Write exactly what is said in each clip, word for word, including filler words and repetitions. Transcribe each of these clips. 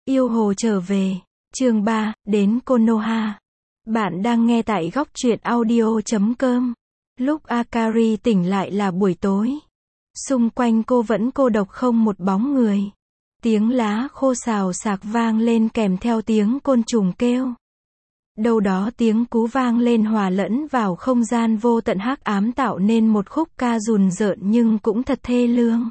Yêu hồ trở về. Chương ba, đến Konoha. Bạn đang nghe tại góc truyện audio chấm com. Lúc Akari tỉnh lại là buổi tối. Xung quanh cô vẫn cô độc không một bóng người. Tiếng lá khô xào xạc vang lên kèm theo tiếng côn trùng kêu. Đâu đó tiếng cú vang lên hòa lẫn vào không gian vô tận hắc ám tạo nên một khúc ca rùng rợn nhưng cũng thật thê lương.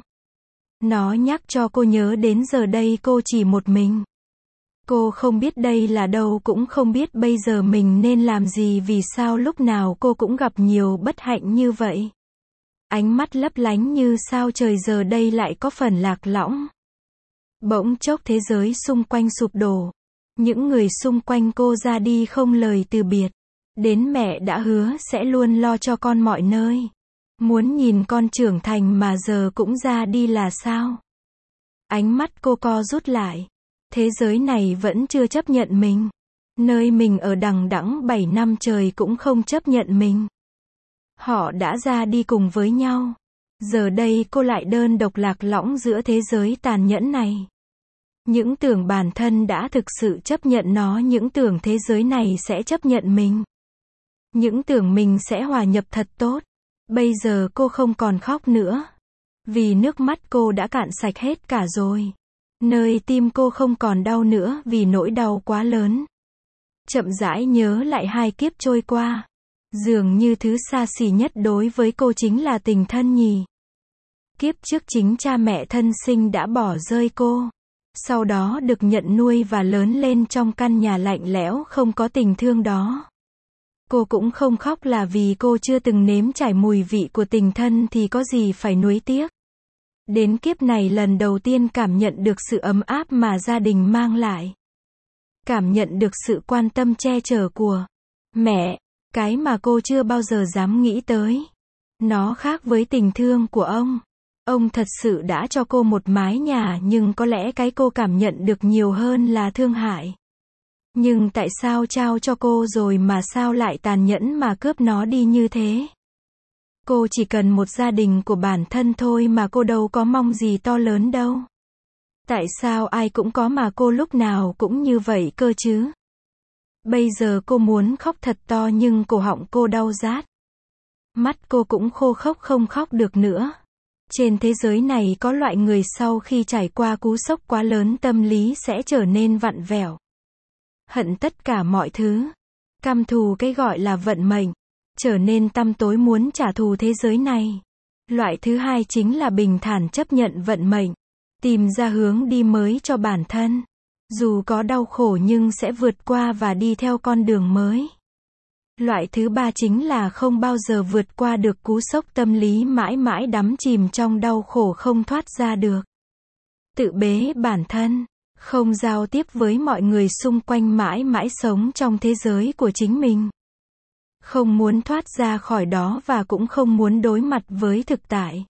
Nó nhắc cho cô nhớ đến giờ đây cô chỉ một mình. Cô không biết đây là đâu, cũng không biết bây giờ mình nên làm gì, vì sao lúc nào cô cũng gặp nhiều bất hạnh như vậy. Ánh mắt lấp lánh như sao trời giờ đây lại có phần lạc lõng. Bỗng chốc thế giới xung quanh sụp đổ. Những người xung quanh cô ra đi không lời từ biệt. Đến mẹ đã hứa sẽ luôn lo cho con mọi nơi. Muốn nhìn con trưởng thành mà giờ cũng ra đi là sao? Ánh mắt cô co rút lại. Thế giới này vẫn chưa chấp nhận mình. Nơi mình ở đằng đẵng bảy năm trời cũng không chấp nhận mình. Họ đã ra đi cùng với nhau. Giờ đây cô lại đơn độc lạc lõng giữa thế giới tàn nhẫn này. Những tưởng bản thân đã thực sự chấp nhận nó, những tưởng thế giới này sẽ chấp nhận mình. Những tưởng mình sẽ hòa nhập thật tốt. Bây giờ cô không còn khóc nữa. Vì nước mắt cô đã cạn sạch hết cả rồi. Nơi tim cô không còn đau nữa vì nỗi đau quá lớn. Chậm rãi nhớ lại hai kiếp trôi qua. Dường như thứ xa xỉ nhất đối với cô chính là tình thân nhỉ. Kiếp trước chính cha mẹ thân sinh đã bỏ rơi cô. Sau đó được nhận nuôi và lớn lên trong căn nhà lạnh lẽo không có tình thương đó. Cô cũng không khóc là vì cô chưa từng nếm trải mùi vị của tình thân thì có gì phải nuối tiếc. Đến kiếp này lần đầu tiên cảm nhận được sự ấm áp mà gia đình mang lại. Cảm nhận được sự quan tâm che chở của mẹ, cái mà cô chưa bao giờ dám nghĩ tới. Nó khác với tình thương của ông. Ông thật sự đã cho cô một mái nhà, nhưng có lẽ cái cô cảm nhận được nhiều hơn là thương hại. Nhưng tại sao trao cho cô rồi mà sao lại tàn nhẫn mà cướp nó đi như thế? Cô chỉ cần một gia đình của bản thân thôi mà, cô đâu có mong gì to lớn đâu. Tại sao ai cũng có mà cô lúc nào cũng như vậy cơ chứ? Bây giờ cô muốn khóc thật to nhưng cổ họng cô đau rát. Mắt cô cũng khô khốc không khóc được nữa. Trên thế giới này có loại người sau khi trải qua cú sốc quá lớn tâm lý sẽ trở nên vặn vẹo. Hận tất cả mọi thứ. Căm thù cái gọi là vận mệnh. Trở nên tăm tối muốn trả thù thế giới này. Loại thứ hai chính là bình thản chấp nhận vận mệnh. Tìm ra hướng đi mới cho bản thân. Dù có đau khổ nhưng sẽ vượt qua và đi theo con đường mới. Loại thứ ba chính là không bao giờ vượt qua được cú sốc tâm lý, mãi mãi đắm chìm trong đau khổ không thoát ra được. Tự bế bản thân, không giao tiếp với mọi người xung quanh, mãi mãi sống trong thế giới của chính mình. Không muốn thoát ra khỏi đó và cũng không muốn đối mặt với thực tại.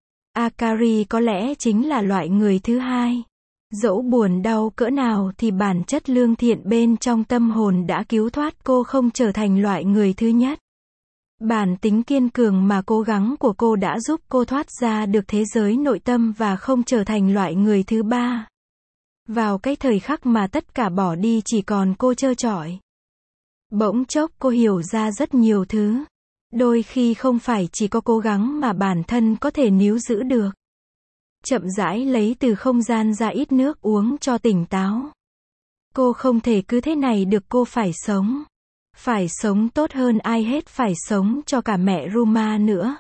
Akari có lẽ chính là loại người thứ hai. Dẫu buồn đau cỡ nào thì bản chất lương thiện bên trong tâm hồn đã cứu thoát cô không trở thành loại người thứ nhất. Bản tính kiên cường mà cố gắng của cô đã giúp cô thoát ra được thế giới nội tâm và không trở thành loại người thứ ba. Vào cái thời khắc mà tất cả bỏ đi chỉ còn cô trơ trọi. Bỗng chốc cô hiểu ra rất nhiều thứ. Đôi khi không phải chỉ có cố gắng mà bản thân có thể níu giữ được. Chậm rãi lấy từ không gian ra ít nước uống cho tỉnh táo. Cô không thể cứ thế này được, cô phải sống. Phải sống tốt hơn ai hết, phải sống cho cả mẹ Ruma nữa.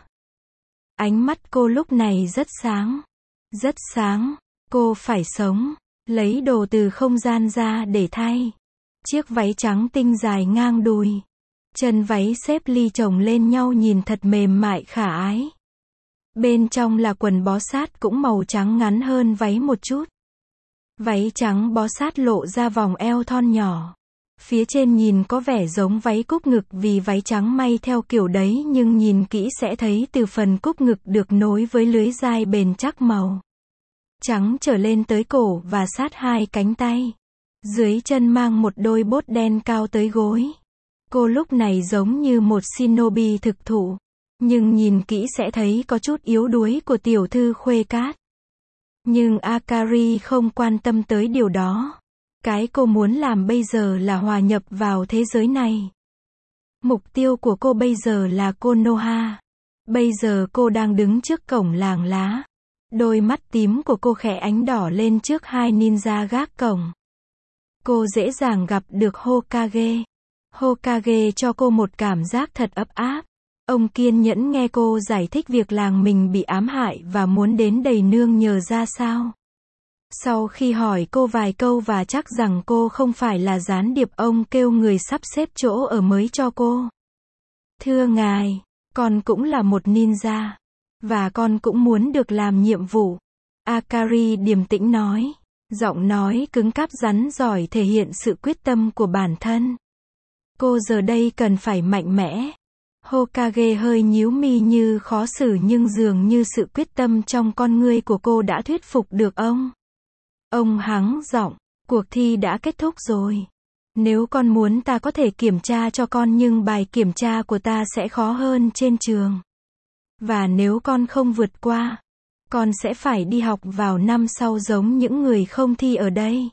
Ánh mắt cô lúc này rất sáng. Rất sáng. Cô phải sống. Lấy đồ từ không gian ra để thay. Chiếc váy trắng tinh dài ngang đùi. Chân váy xếp ly chồng lên nhau nhìn thật mềm mại khả ái. Bên trong là quần bó sát cũng màu trắng ngắn hơn váy một chút. Váy trắng bó sát lộ ra vòng eo thon nhỏ. Phía trên nhìn có vẻ giống váy cúc ngực vì váy trắng may theo kiểu đấy, nhưng nhìn kỹ sẽ thấy từ phần cúc ngực được nối với lưới dai bền chắc màu trắng trở lên tới cổ và sát hai cánh tay. Dưới chân mang một đôi bốt đen cao tới gối. Cô lúc này giống như một shinobi thực thụ. Nhưng nhìn kỹ sẽ thấy có chút yếu đuối của tiểu thư Khuê Cát. Nhưng Akari không quan tâm tới điều đó. Cái cô muốn làm bây giờ là hòa nhập vào thế giới này. Mục tiêu của cô bây giờ là Konoha. Bây giờ cô đang đứng trước cổng làng lá. Đôi mắt tím của cô khẽ ánh đỏ lên trước hai ninja gác cổng. Cô dễ dàng gặp được Hokage. Hokage cho cô một cảm giác thật ấm áp. Ông kiên nhẫn nghe cô giải thích việc làng mình bị ám hại và muốn đến đầy nương nhờ ra sao. Sau khi hỏi cô vài câu và chắc rằng cô không phải là gián điệp, ông kêu người sắp xếp chỗ ở mới cho cô. Thưa ngài, con cũng là một ninja. Và con cũng muốn được làm nhiệm vụ. Akari điềm tĩnh nói. Giọng nói cứng cáp rắn giỏi thể hiện sự quyết tâm của bản thân. Cô giờ đây cần phải mạnh mẽ. Hokage hơi nhíu mi như khó xử, nhưng dường như sự quyết tâm trong con ngươi của cô đã thuyết phục được ông. Ông hắng giọng, cuộc thi đã kết thúc rồi. Nếu con muốn ta có thể kiểm tra cho con, nhưng bài kiểm tra của ta sẽ khó hơn trên trường. Và nếu con không vượt qua, con sẽ phải đi học vào năm sau giống những người không thi ở đây.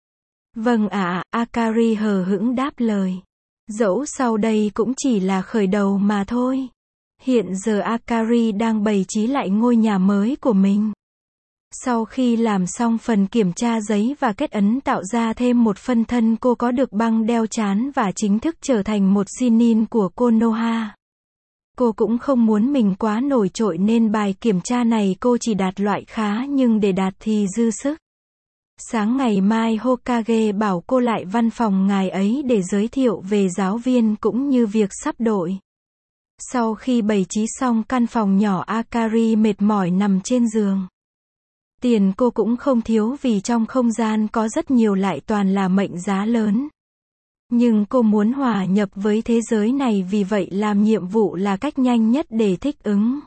Vâng ạ, à, Akari hờ hững đáp lời. Dẫu sau đây cũng chỉ là khởi đầu mà thôi. Hiện giờ Akari đang bày trí lại ngôi nhà mới của mình. Sau khi làm xong phần kiểm tra giấy và kết ấn tạo ra thêm một phân thân, cô có được băng đeo trán và chính thức trở thành một Chunin của Konoha. Cô cũng không muốn mình quá nổi trội nên bài kiểm tra này cô chỉ đạt loại khá, nhưng để đạt thì dư sức. Sáng ngày mai Hokage bảo cô lại văn phòng ngài ấy để giới thiệu về giáo viên cũng như việc sắp đội. Sau khi bày trí xong căn phòng nhỏ, Akari mệt mỏi nằm trên giường. Tiền cô cũng không thiếu vì trong không gian có rất nhiều, lại toàn là mệnh giá lớn. Nhưng cô muốn hòa nhập với thế giới này, vì vậy làm nhiệm vụ là cách nhanh nhất để thích ứng.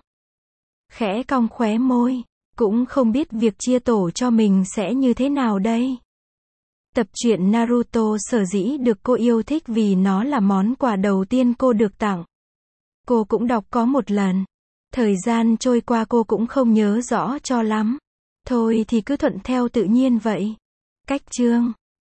Khẽ cong khóe môi, cũng không biết việc chia tổ cho mình sẽ như thế nào đây. Tập truyện Naruto sở dĩ được cô yêu thích vì nó là món quà đầu tiên cô được tặng. Cô cũng đọc có một lần. Thời gian trôi qua cô cũng không nhớ rõ cho lắm. Thôi thì cứ thuận theo tự nhiên vậy. Cách chương